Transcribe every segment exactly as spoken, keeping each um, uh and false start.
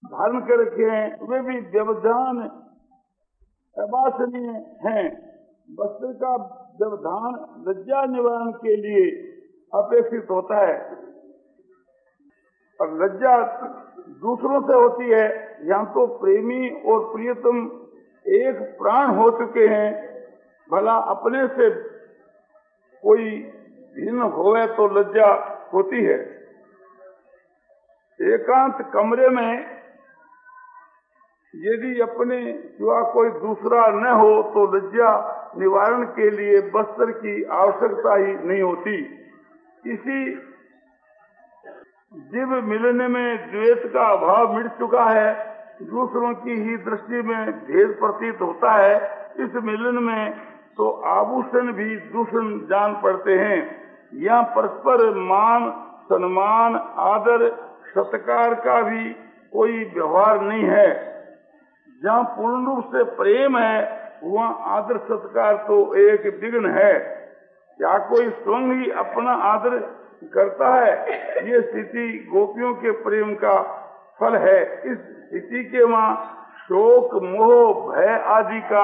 धारण कर रखे हैं वे भी व्यवधान अवासनीय हैं। वस्त्र का व्यवधान लज्जा निवारण के लिए अपेक्षित होता है और लज्जा दूसरों से होती है। यहाँ तो प्रेमी और प्रियतम एक प्राण हो चुके हैं, भला अपने से कोई भिन्न होवे तो लज्जा होती है। एकांत कमरे में यदि अपने सिवा कोई दूसरा न हो तो लज्जा निवारण के लिए वस्त्र की आवश्यकता ही नहीं होती। इसी जीव मिलने में द्वेष का अभाव मिट चुका है, दूसरों की ही दृष्टि में भेद प्रतीत होता है। इस मिलन में तो आभूषण भी दूषण जान पड़ते हैं। यहाँ परस्पर मान सम्मान आदर सत्कार का भी कोई व्यवहार नहीं है। जहाँ पूर्ण रूप से प्रेम है वहाँ आदर सत्कार तो एक विघ्न है। क्या कोई स्वयं ही अपना आदर करता है? ये स्थिति गोपियों के प्रेम का फल है। इस स्थिति के वहाँ शोक मोह भय आदि का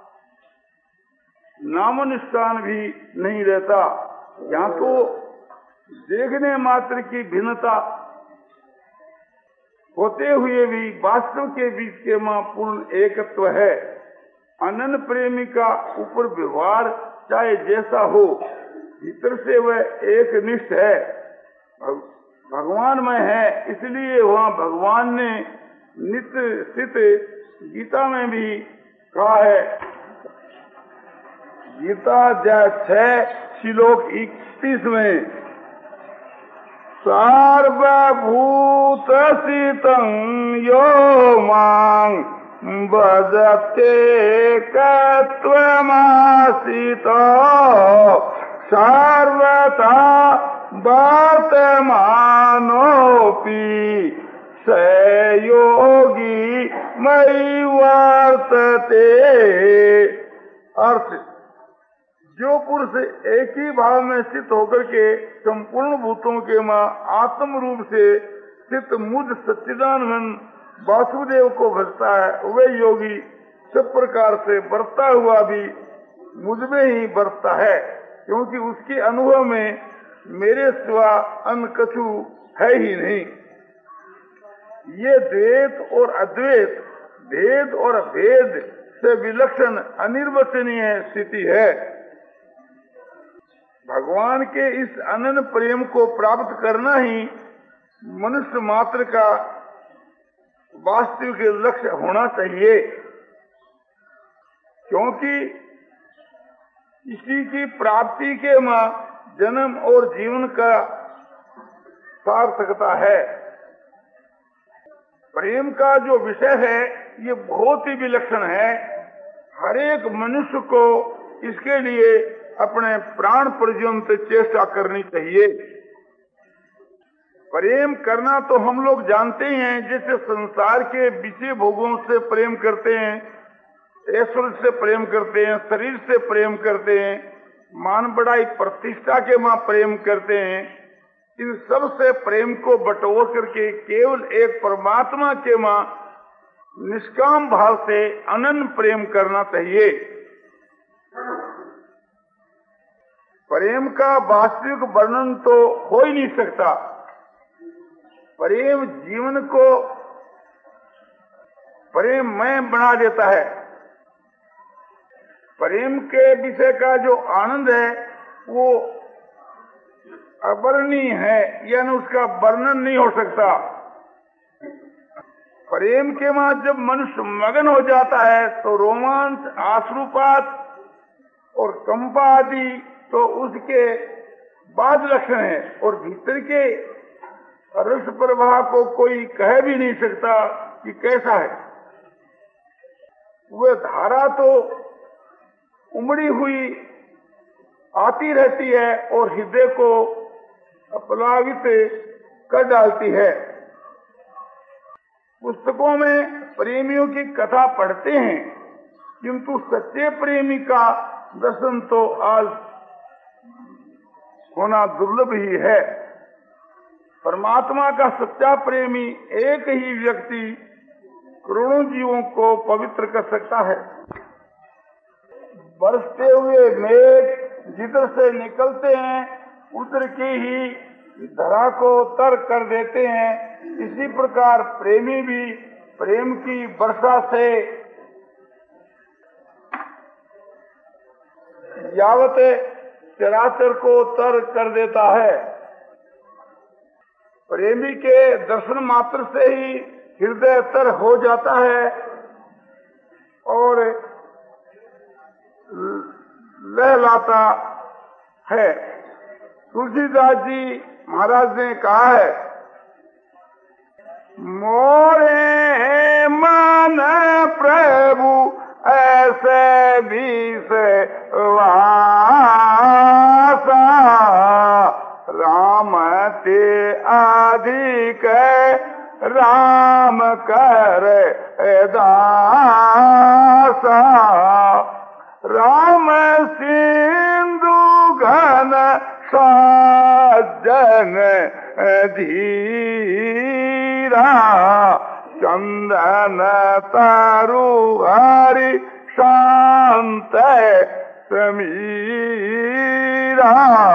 नामो निशान भी नहीं रहता। यहाँ तो देखने मात्र की भिन्नता होते हुए भी वास्तव के बीच के मां पूर्ण एकत्व है। अनन्य प्रेमी का ऊपर व्यवहार चाहे जैसा हो, भीतर से वह एक निष्ठ है, भगवान में है। इसलिए वहाँ भगवान ने नित्य स्थित गीता में भी कहा है। गीता अध्याय छह श्लोक इकतीस में सर्वभूत स्थितं यो मां भजते कत्वमासितो सर्वथा वर्तमानोऽपि स योगी मयि वर्तते। अर्थ, जो पुरुष एक ही भाव में स्थित होकर के संपूर्ण भूतों के मां आत्म रूप से स्थित मुझ सच्चिदानंद वासुदेव को भजता है, वह योगी सब प्रकार से बरता हुआ भी मुझ में ही बरतता है, क्योंकि उसके अनुभव में मेरे सिवा अन्य कछु है ही नहीं। ये द्वैत और अद्वैत, भेद और अभेद से विलक्षण अनिर्वचनीय स्थिति है। भगवान के इस अनन्य प्रेम को प्राप्त करना ही मनुष्य मात्र का वास्तविक लक्ष्य होना चाहिए, क्योंकि इसी की प्राप्ति के मां जन्म और जीवन का सार्थकता है। प्रेम का जो विषय है ये बहुत ही विलक्षण है। हर एक मनुष्य को इसके लिए अपने प्राण पर्यंत चेष्टा करनी चाहिए। प्रेम करना तो हम लोग जानते हैं, जैसे संसार के विषय भोगों से प्रेम करते हैं, ऐश्वर्य से प्रेम करते हैं, शरीर से प्रेम करते हैं, मान बढ़ाई प्रतिष्ठा के मां प्रेम करते हैं। इन सब से प्रेम को बटोर करके केवल एक परमात्मा के मां निष्काम भाव से अनन्य प्रेम करना चाहिए। प्रेम का वास्तविक वर्णन तो हो ही नहीं सकता। प्रेम जीवन को प्रेममय बना देता है। प्रेम के विषय का जो आनंद है वो अवर्णनीय है, यानी उसका वर्णन नहीं हो सकता। प्रेम के मां जब मनुष्य मगन हो जाता है तो रोमांच, आश्रुपात और कंपा आदि तो उसके बाद लक्षण है, और भीतर के रस प्रवाह को कोई कह भी नहीं सकता कि कैसा है। वह धारा तो उमड़ी हुई आती रहती है और हृदय को प्लावित कर डालती है। पुस्तकों में प्रेमियों की कथा पढ़ते हैं, किंतु सच्चे प्रेमी का दर्शन तो आज होना दुर्लभ ही है। परमात्मा का सच्चा प्रेमी एक ही व्यक्ति करोड़ों जीवों को पवित्र कर सकता है। बरसते हुए मेघ जिधर से निकलते हैं उधर की ही धरा को तर कर देते हैं। इसी प्रकार प्रेमी भी प्रेम की वर्षा से यावत चराचर को तर कर देता है। प्रेमी के दर्शन मात्र से ही हृदय तर हो जाता है और लहलाता है। तुलसीदास जी महाराज ने कहा है, मोरे मन प्रभु ऐसे विषवासा, राम ते अधिक राम कर दासा, राम सिंधु घन सज्जन धीरा, चंदन तरु हरि शांत समीरा।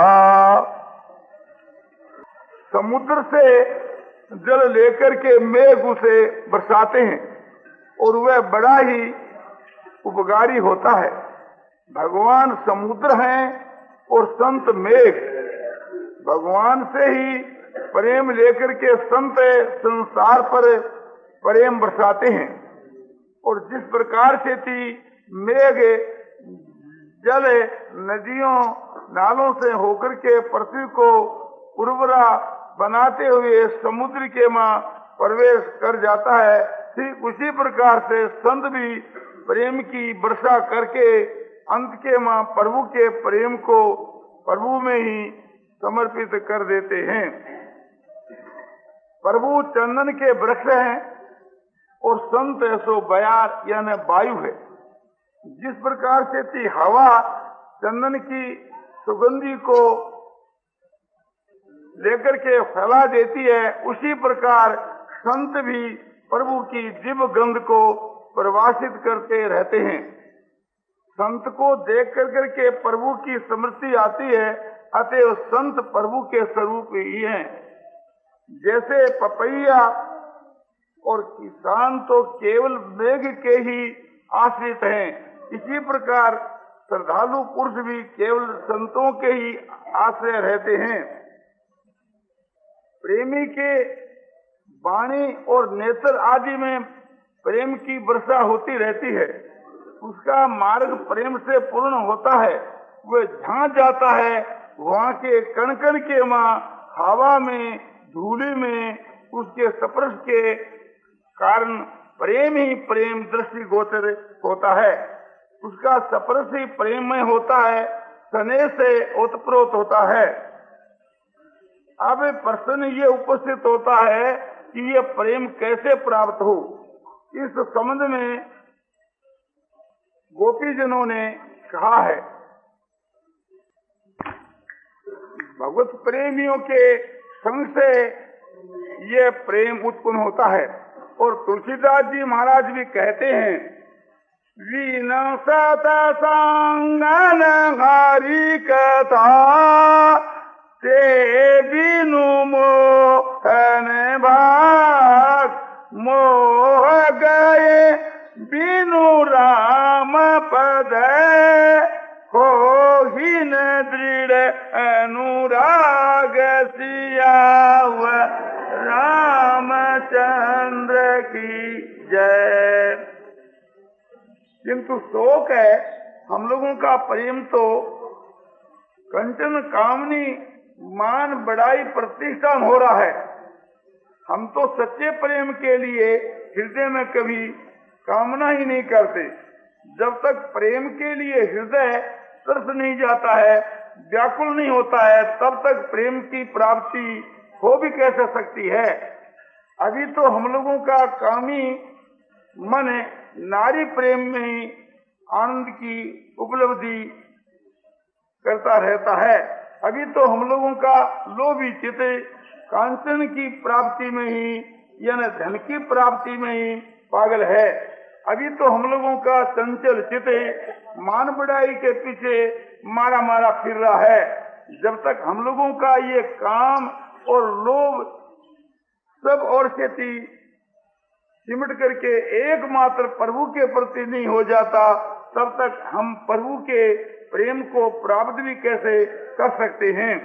समुद्र से जल लेकर के मेघ उसे बरसाते हैं और वह बड़ा ही उपकारी होता है। भगवान समुद्र हैं और संत मेघ। भगवान से ही प्रेम लेकर के संत संसार पर प्रेम बरसाते हैं। और जिस प्रकार से थी मेघ जल नदियों नालों से होकर के पृथ्वी को उर्वरा बनाते हुए समुद्र के मां प्रवेश कर जाता है, ठीक उसी प्रकार से संत भी प्रेम की वर्षा करके अंत के मां प्रभु के प्रेम को प्रभु में ही समर्पित कर देते हैं। प्रभु चंदन के वृक्ष हैं और संत ऐसो बयार यानी वायु है। जिस प्रकार से थी हवा चंदन की सुगंधी को लेकर के फैला देती है, उसी प्रकार संत भी प्रभु की दिव्य गंध को प्रवासित करते रहते हैं। संत को देख कर करके प्रभु की स्मृति आती है, अतः संत प्रभु के स्वरूप ही हैं। जैसे पपैया और किसान तो केवल मेघ के ही आश्रित हैं, इसी प्रकार श्रद्धालु पुरुष भी केवल संतों के ही आश्रय रहते हैं। प्रेमी के वाणी और नेत्र आदि में प्रेम की वर्षा होती रहती है। उसका मार्ग प्रेम से पूर्ण होता है। वह जहाँ जाता है वहाँ के कण कण के मां हवा में धूलि में उसके स्पर्श के कारण प्रेम ही प्रेम दृष्टि गोचर होता है। उसका स्पर्श ही प्रेम में होता है, स्नेह से ओतप्रोत होता है। अब प्रश्न ये उपस्थित होता है कि ये प्रेम कैसे प्राप्त हो। इस संबंध में गोपीजनों ने कहा है, भगवत प्रेमियों के संग से ये प्रेम उत्पन्न होता है। और तुलसीदास जी महाराज भी कहते हैं, वीना सत संगन हरि कथा ते बिनु मोहन भाग, मोह गए बिनु राम पद, हो ही न दृढ़ अनुराग सियाव रामचंद्र की जय। किंतु शोक है, हम लोगों का प्रेम तो कंचन कामनी मान बढ़ाई प्रतिष्ठान हो रहा है। हम तो सच्चे प्रेम के लिए हृदय में कभी कामना ही नहीं करते। जब तक प्रेम के लिए हृदय तरस नहीं जाता है, व्याकुल नहीं होता है, तब तक प्रेम की प्राप्ति हो भी कैसे सकती है। अभी तो हम लोगों का कामी मन नारी प्रेम में ही आनंद की उपलब्धि करता रहता है। अभी तो हम लोगों का लोभी चित्त कांचन की प्राप्ति में ही यानी धन की प्राप्ति में ही पागल है। अभी तो हम लोगों का चंचल चित्त मान बढ़ाई के पीछे मारा मारा फिर रहा है। जब तक हम लोगों का ये काम और लोभ सब और से सिमट करके एकमात्र प्रभु के प्रति नहीं हो जाता, तब तक हम प्रभु के प्रेम को प्राप्त भी कैसे कर सकते हैं।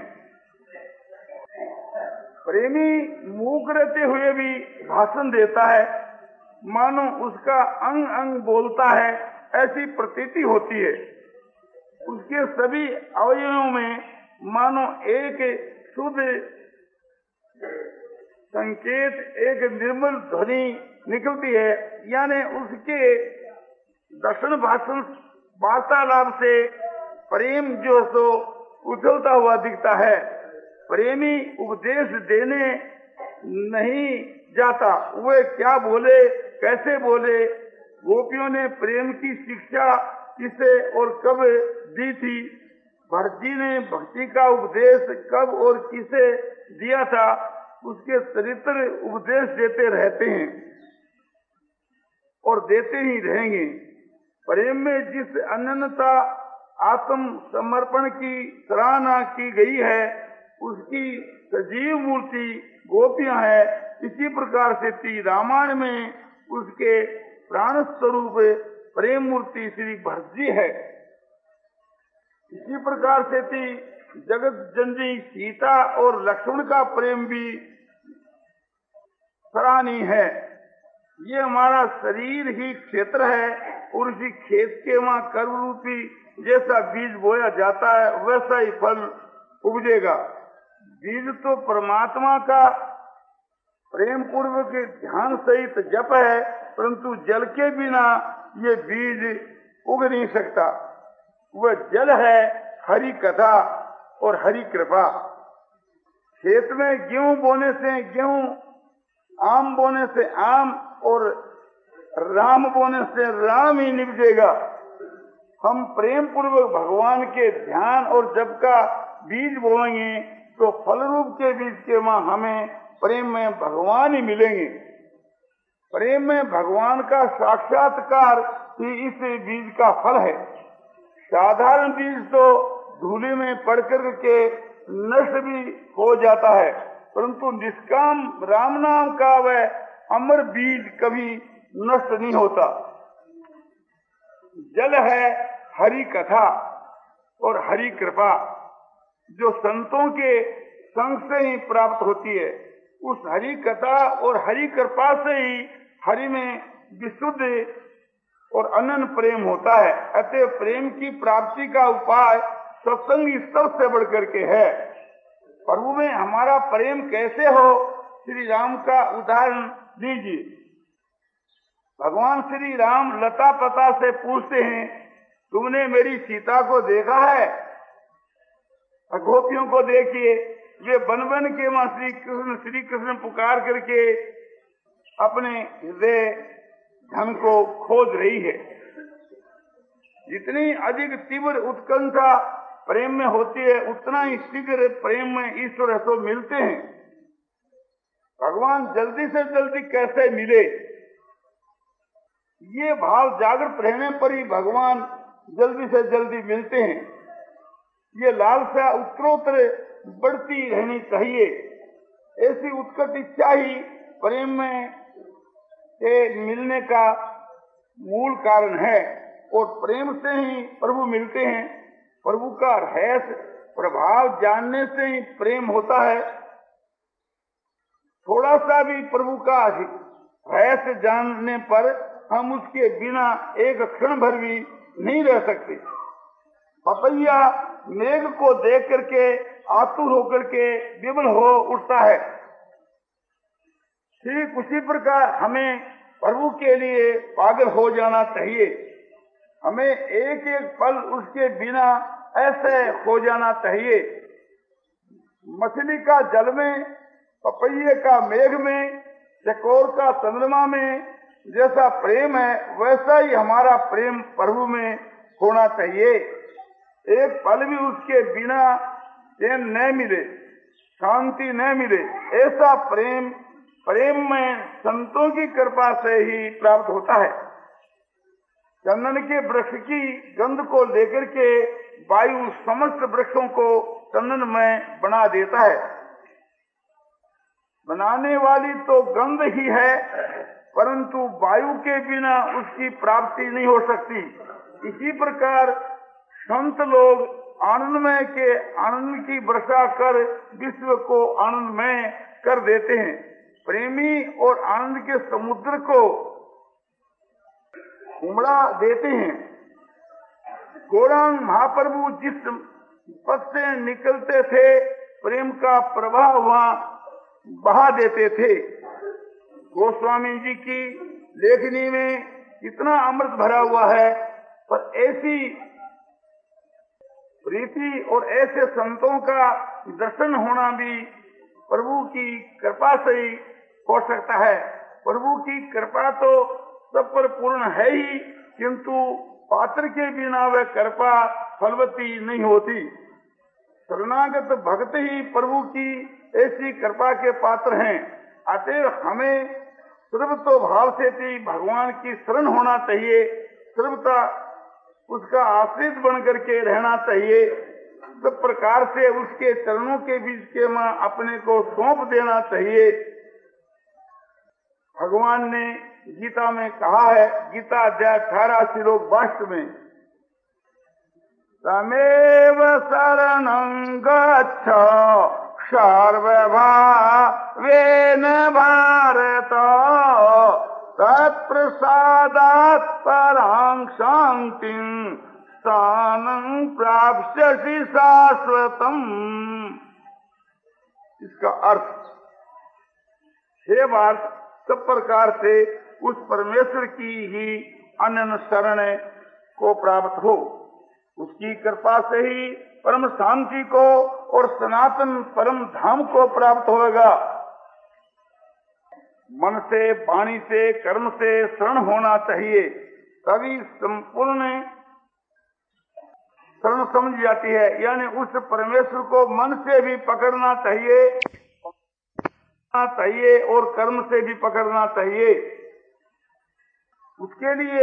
प्रेमी मूक रहते हुए भी भाषण देता है, मानो उसका अंग अंग बोलता है, ऐसी प्रतीति होती है। उसके सभी अवयवों में मानो एक शुद्ध संकेत, एक निर्मल ध्वनि निकलती है। यानी उसके दर्शन भाषण वार्तालाप से प्रेम जो सो उछलता हुआ दिखता है। प्रेमी उपदेश देने नहीं जाता, वे क्या बोले कैसे बोले। गोपियों ने प्रेम की शिक्षा किसे और कब दी थी, भरती ने भक्ति का उपदेश कब और किसे दिया था, उसके चरित्र उपदेश देते रहते हैं और देते ही रहेंगे। प्रेम में जिस अनन्यता आत्म समर्पण की सराहना की गई है, उसकी सजीव मूर्ति गोपियां है। इसी प्रकार से श्री रामायण में उसके प्राण स्वरूप प्रेम मूर्ति श्री भरतजी है। इसी प्रकार से थी जगत जननी सीता और लक्ष्मण का प्रेम भी सराहनीय है। ये हमारा शरीर ही क्षेत्र है और इसी खेत के वहाँ कर्म रूपी जैसा बीज बोया जाता है वैसा ही फल उपजेगा। बीज तो परमात्मा का प्रेम पूर्वक ध्यान सहित जप है, परंतु जल के बिना ये बीज उग नहीं सकता। वह जल है हरि कथा और हरि कृपा। खेत में गेहूं बोने से गेहूं, आम बोने से आम और राम बोने से राम ही निपजेगा। हम प्रेम पूर्वक भगवान के ध्यान और जप का बीज बोएंगे तो फल रूप के बीज के वहां हमें प्रेम में भगवान ही मिलेंगे। प्रेम में भगवान का साक्षात्कार ही इस बीज का फल है। साधारण बीज तो धूली में पड़ कर के नष्ट भी हो जाता है, परंतु निष्काम राम नाम का वह अमर बीज कभी नष्ट नहीं होता। जल है हरि कथा और हरि कृपा, जो संतों के संग से ही प्राप्त होती है। उस हरि कथा और हरि कृपा से ही हरि में विशुद्ध और अनन्य प्रेम होता है। अतः प्रेम की प्राप्ति का उपाय सत्संग सबसे बढ़कर के है। प्रभु में हमारा प्रेम कैसे हो, श्री राम का उदाहरण लीजिए। भगवान श्री राम लता पता से पूछते हैं, तुमने मेरी सीता को देखा है? गोपियों को देखिए, वे बन बन के वहां श्री कृष्ण श्री कृष्ण पुकार करके अपने हृदय धन को खोज रही है। जितनी अधिक तीव्र उत्कंठा प्रेम में होती है, उतना ही शीघ्र प्रेम में ईश्वर तो मिलते हैं। भगवान जल्दी से जल्दी कैसे मिले, ये भाव जागृत रहने पर ही भगवान जल्दी से जल्दी मिलते हैं। ये लालसा उत्तरोत्तर बढ़ती रहनी चाहिए। ऐसी उत्कट इच्छा ही प्रेम में से मिलने का मूल कारण है और प्रेम से ही प्रभु मिलते हैं। प्रभु का रहस्य प्रभाव जानने से ही प्रेम होता है। थोड़ा सा भी प्रभु का रहस्य जानने पर हम उसके बिना एक क्षण भर भी नहीं रह सकते। पपैया मेघ को देख करके आतुर होकर के विवल हो उठता है, ठीक उसी प्रकार हमें प्रभु के लिए पागल हो जाना चाहिए। हमें एक एक पल उसके बिना ऐसे हो जाना चाहिए। मछली का जल में, पपैये का मेघ में, चकोर का चंद्रमा में जैसा प्रेम है, वैसा ही हमारा प्रेम प्रभु में होना चाहिए। एक पल भी उसके बिना चैन न मिले, शांति न मिले, ऐसा प्रेम प्रेम में संतों की कृपा से ही प्राप्त होता है। चंदन के वृक्ष की गंध को लेकर के वायु समस्त वृक्षों को चंदन में बना देता है। बनाने वाली तो गंध ही है, परंतु वायु के बिना उसकी प्राप्ति नहीं हो सकती। इसी प्रकार संत लोग आनंदमय के आनंद की वर्षा कर विश्व को आनंदमय कर देते हैं। प्रेमी और आनंद के समुद्र को उमड़ा देते हैं। गौरांग महाप्रभु जिस पथ से निकलते थे, प्रेम का प्रवाह वहाँ बहा देते थे। गोस्वामी जी की लेखनी में इतना अमृत भरा हुआ है, पर ऐसी प्रीति और ऐसे संतों का दर्शन होना भी प्रभु की कृपा से ही हो सकता है। प्रभु की कृपा तो सब पर पूर्ण है ही, किंतु पात्र के बिना वह कृपा फलवती नहीं होती। शरणागत भक्त ही प्रभु की ऐसी कृपा के पात्र हैं। अतएव हमें सर्वतो भाव से भी भगवान की शरण होना चाहिए, सर्वथा उसका आश्रित बन करके रहना चाहिए। सब प्रकार से उसके चरणों के बीच के में अपने को सौंप देना चाहिए। भगवान ने गीता में कहा है, गीता अध्याय अठारह श्लोक बाईस में, तमेव शरणं गच्छ सर्वभावेन भारत तत्प्रसादात् परां शान्तिं स्थानं प्राप्स्यसि शाश्वतम्। इसका अर्थ, हे भारत, सब प्रकार से उस परमेश्वर की ही अनन्य शरण को प्राप्त हो। उसकी कृपा से ही परम शांति को और सनातन परम धाम को प्राप्त होगा। मन से, वाणी से, कर्म से शरण होना चाहिए, तभी संपूर्ण शरण समझ जाती है। यानी उस परमेश्वर को मन से भी पकड़ना चाहिए चाहिए और कर्म से भी पकड़ना चाहिए। उसके लिए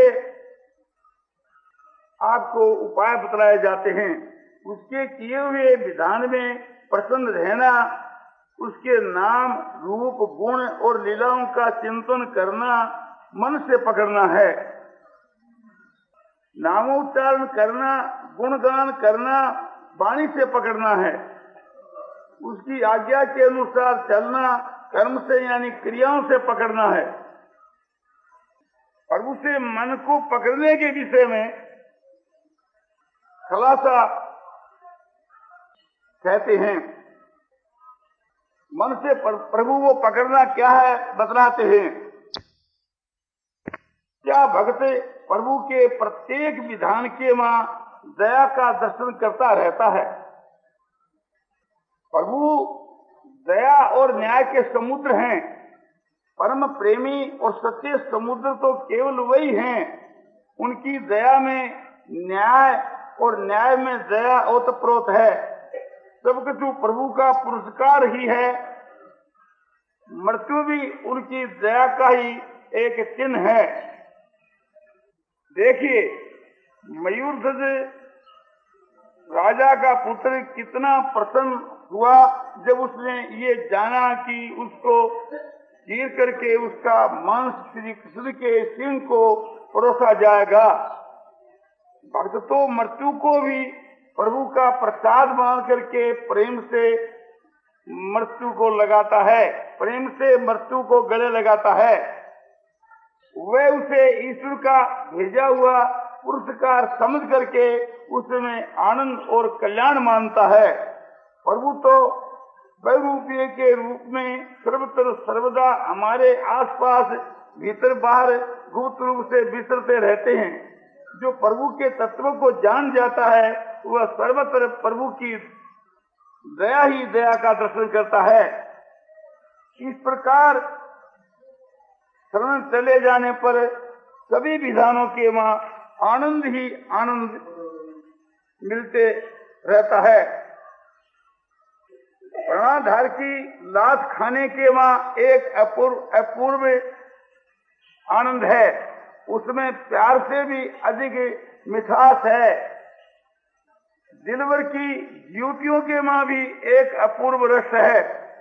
आपको उपाय बतलाए जाते हैं। उसके किए हुए विधान में प्रसन्न रहना, उसके नाम, रूप, गुण और लीलाओं का चिंतन करना मन से पकड़ना है। नामोच्चारण करना, गुणगान करना वाणी से पकड़ना है। उसकी आज्ञा के अनुसार चलना कर्म से यानी क्रियाओं से पकड़ना है। और उसे मन को पकड़ने के विषय में खलासा कहते हैं। मन से प्रभु को पकड़ना क्या है बतलाते हैं। क्या भक्त प्रभु के प्रत्येक विधान के मां दया का दर्शन करता रहता है। प्रभु दया और न्याय के समुद्र हैं। परम प्रेमी और सच्चे समुद्र तो केवल वही हैं। उनकी दया में न्याय और न्याय में दया ओतप्रोत है। सब कुछ प्रभु का पुरस्कार ही है। मृत्यु भी उनकी दया का ही एक चिन्ह है। देखिए, मयूरध्वज राजा का पुत्र कितना प्रसन्न हुआ जब उसने ये जाना कि उसको चीर करके उसका मांस श्री कृष्ण के सिंह को परोसा जाएगा। भक्त तो मृत्यु को भी प्रभु का प्रसाद मान करके प्रेम से मृत्यु को लगाता है, प्रेम से मृत्यु को गले लगाता है। वह उसे ईश्वर का भेजा हुआ पुरस्कार समझ करके उसमें आनंद और कल्याण मानता है। प्रभु तो बहुरूपीय के रूप में सर्वत्र सर्वदा हमारे आसपास भीतर बाहर गुप्त रूप से विचरते रहते हैं। जो प्रभु के तत्व को जान जाता है वह सर्वत्र प्रभु की दया ही दया का दर्शन करता है। इस प्रकार शरण चले जाने पर सभी विधानों के वहां आनंद ही आनंद मिलते रहता है। कर्णाधार की लात खाने के वहाँ एक अपूर्व अपूर्व आनंद है, उसमें प्यार से भी अधिक मिठास है। दिलवर की युवतियों के मां भी एक अपूर्व रस है।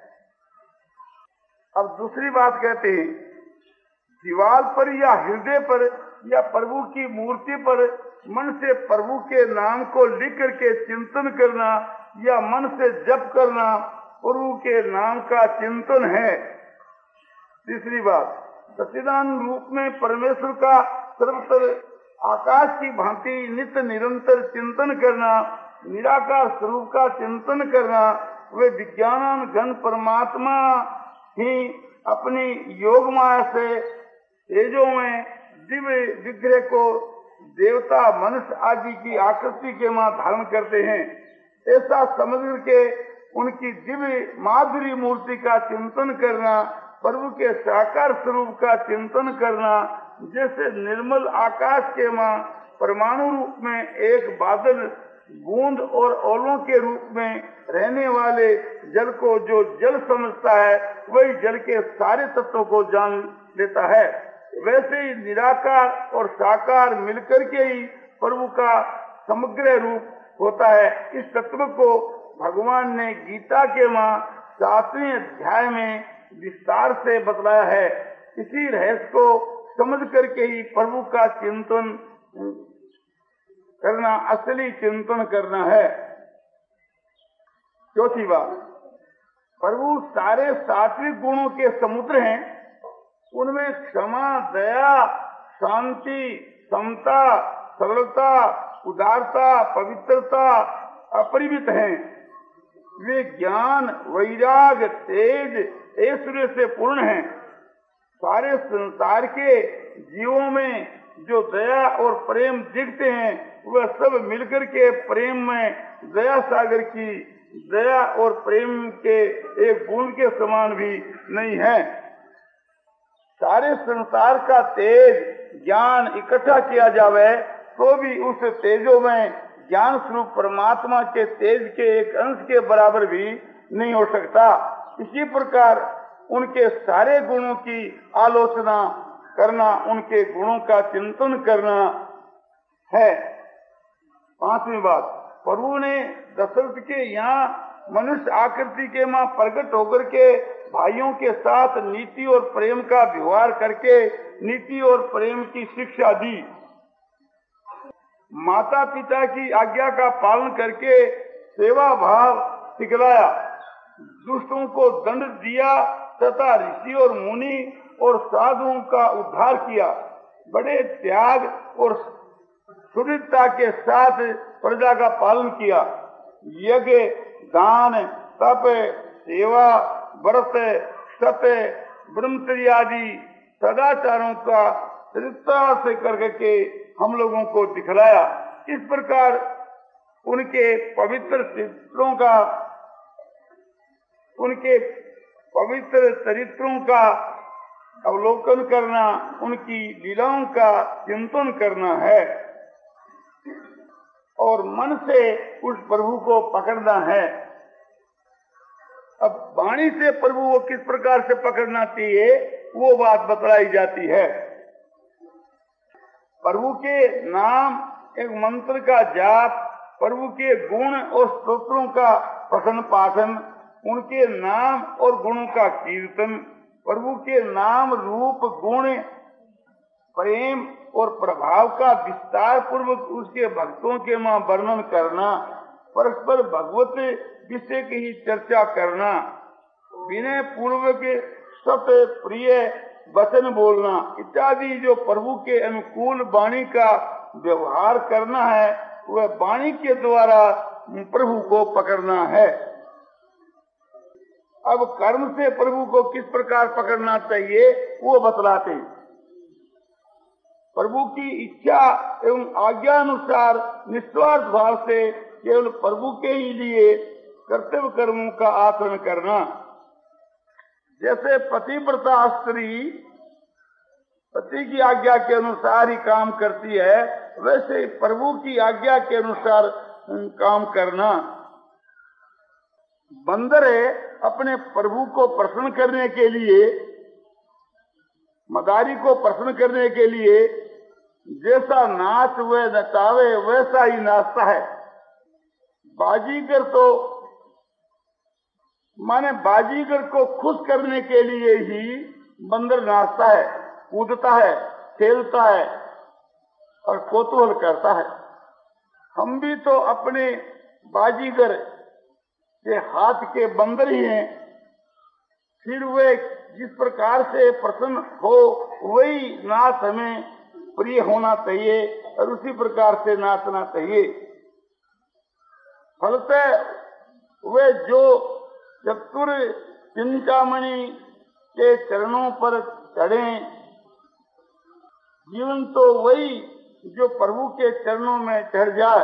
अब दूसरी बात कहते हैं, दीवार पर या हृदय पर या प्रभु की मूर्ति पर मन से प्रभु के नाम को लिख करके चिंतन करना या मन से जप करना प्रभु के नाम का चिंतन है। तीसरी बात, सच्चिदानंद रूप में परमेश्वर का सर्वत्र आकाश की भांति नित्य निरंतर चिंतन करना, निराकार स्वरूप का चिंतन करना, वे विज्ञान घन परमात्मा ही अपनी योग माया से तेजों में दिव्य विग्रह को देवता मनुष्य आदि की आकृति के मां धारण करते हैं। ऐसा समझ के उनकी दिव्य माधुरी मूर्ति का चिंतन करना, प्रभु के साकार स्वरूप का चिंतन करना, जैसे निर्मल आकाश के मां परमाणु रूप में एक बादल बूंद और ओलों के रूप में रहने वाले जल को जो जल समझता है वही जल के सारे तत्वों को जान लेता है। वैसे ही निराकार और साकार मिलकर के ही प्रभु का समग्र रूप होता है। इस तत्व को भगवान ने गीता के मां सातवें अध्याय में विस्तार से बतलाया है। इसी रहस्य को समझ करके ही प्रभु का चिंतन करना, असली चिंतन करना है। चौथी बात, प्रभु सारे सात्विक गुणों के समुद्र हैं। उनमें क्षमा, दया, शांति, समता, सरलता, उदारता, पवित्रता अपरिमित हैं। वे ज्ञान, वैराग, तेज, ऐश्वर्य से पूर्ण हैं। सारे संसार के जीवों में जो दया और प्रेम दिखते हैं वह सब मिलकर के प्रेम में दया सागर की दया और प्रेम के एक बूंद के समान भी नहीं है। सारे संसार का तेज ज्ञान इकट्ठा किया जावे तो भी उस तेजों में ज्ञान स्वरूप परमात्मा के तेज के एक अंश के बराबर भी नहीं हो सकता। इसी प्रकार उनके सारे गुणों की आलोचना करना, उनके गुणों का चिंतन करना है। पांचवी बात, प्रभु ने दशरथ के यहाँ मनुष्य आकृति के मां प्रकट होकर के भाइयों के साथ नीति और प्रेम का व्यवहार करके नीति और प्रेम की शिक्षा दी। माता पिता की आज्ञा का पालन करके सेवा भाव सिखलाया, दुष्टों को दंड दिया तथा ऋषि और मुनि और साधुओं का उद्धार किया। बड़े त्याग और सुदृढ़ता के साथ प्रजा का पालन किया। यज्ञ, दान, तप, सेवा, व्रत, सत्य, ब्रह्मचर्य आदि सदाचारों का दृढ़ता से करके हम लोगों को दिखलाया। इस प्रकार उनके पवित्र चरित्रों का उनके पवित्र चरित्रों का अवलोकन करना, उनकी लीलाओं का चिंतन करना है और मन से उस प्रभु को पकड़ना है। अब वाणी से प्रभु को किस प्रकार से पकड़ना चाहिए वो बात बतलाई जाती है। प्रभु के नाम एक मंत्र का जाप, प्रभु के गुण और स्तोत्रों का पठन पाठन, उनके नाम और गुणों का कीर्तन, प्रभु के नाम रूप गुण प्रेम और प्रभाव का विस्तार पूर्वक उसके भक्तों के मां वर्णन करना, परस्पर भगवत विषय की ही चर्चा करना, विनय पूर्वक सत्य प्रिय वचन बोलना इत्यादि जो प्रभु के अनुकूल वाणी का व्यवहार करना है वह वाणी के द्वारा प्रभु को पकड़ना है। अब कर्म से प्रभु को किस प्रकार पकड़ना चाहिए वो बतलाते हैं। प्रभु की इच्छा एवं आज्ञा अनुसार निस्वार्थ भाव से केवल प्रभु के ही लिए कर्तव्य कर्मों का आचरण करना। जैसे पतिव्रता स्त्री पति की आज्ञा के अनुसार ही काम करती है, वैसे प्रभु की आज्ञा के अनुसार काम करना। बंदर अपने प्रभु को प्रसन्न करने के लिए, मदारी को प्रसन्न करने के लिए जैसा नाच वे नचावे वैसा ही नाचता है। बाजीगर तो माने बाजीगर को खुश करने के लिए ही बंदर नाचता है, कूदता है, खेलता है और कौतूहल करता है। हम भी तो अपने बाजीगर के हाथ के बंदर ही हैं। फिर वे जिस प्रकार से प्रसन्न हो वही नाच हमें प्रिय होना चाहिए और उसी प्रकार से नाचना चाहिए। फलतः वे जो चतुर चिंतामणि के चरणों पर चढ़े, जीवन तो वही जो प्रभु के चरणों में चढ़ जाए।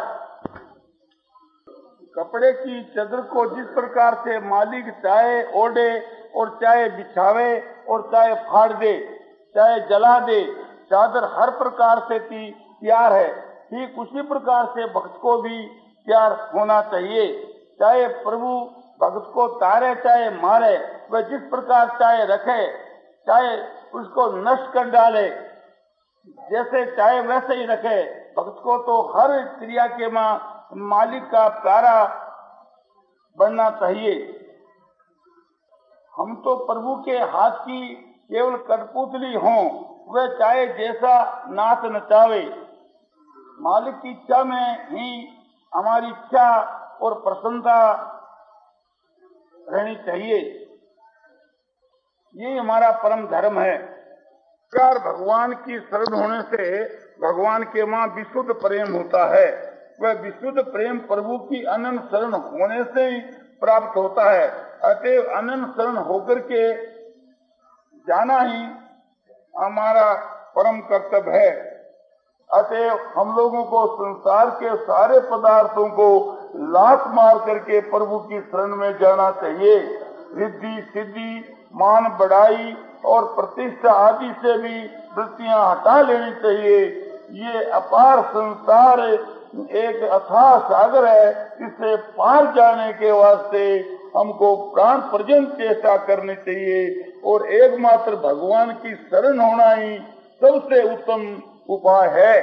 कपड़े की चादर को जिस प्रकार से मालिक चाहे ओढ़े और चाहे बिछावे और चाहे फाड़ दे, चाहे जला दे, चादर हर प्रकार से तैयार है, ठीक उसी प्रकार से भक्त को भी तैयार होना चाहिए। चाहे प्रभु भक्त को तारे चाहे मारे, वह जिस प्रकार चाहे रखे, चाहे उसको नष्ट कर डाले, जैसे चाहे वैसे ही रखे। भक्त को तो हर क्रिया के मां मालिक का प्यारा बनना चाहिए। हम तो प्रभु के हाथ की केवल कठपुतली हों, वे चाहे जैसा नाच नचावे, मालिक की इच्छा में ही हमारी इच्छा और प्रसन्नता रहनी चाहिए। ये हमारा परम धर्म है। प्यार भगवान की शरण होने से भगवान के मां विशुद्ध प्रेम होता है। वह विशुद्ध प्रेम प्रभु की अनंत शरण होने से ही प्राप्त होता है। अतएव अनंत शरण होकर के जाना ही हमारा परम कर्तव्य है। अतएव हम लोगों को संसार के सारे पदार्थों को लात मार करके प्रभु की शरण में जाना चाहिए। रिद्धि सिद्धि मान बढ़ाई और प्रतिष्ठा आदि से भी वृत्तियां हटा लेनी चाहिए। ये अपार संसार एक अथाह सागर है, इससे पार जाने के वास्ते हमको प्राण पर्यंत चेष्टा करनी चाहिए और एकमात्र भगवान की शरण होना ही सबसे उत्तम उपाय है।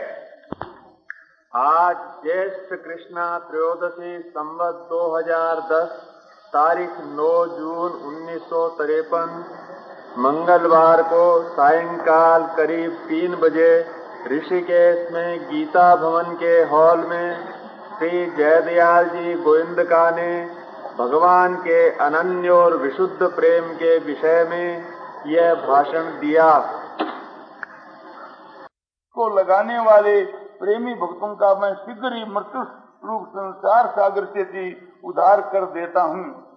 आज ज्येष्ठ कृष्णा त्रयोदशी संवत दो हज़ार दस, तारीख नौ जून उन्नीस सौ तिरपन, मंगलवार को सायंकाल करीब तीन बजे ऋषिकेश में गीता भवन के हॉल में श्री जयदयाल जी गोविंदका ने भगवान के अनन्य और विशुद्ध प्रेम के विषय में यह भाषण दिया। को लगाने वाले प्रेमी भक्तों का मैं शीघ्र ही मृत्यु रूप संसार सागर से भी उद्धार कर देता हूँ।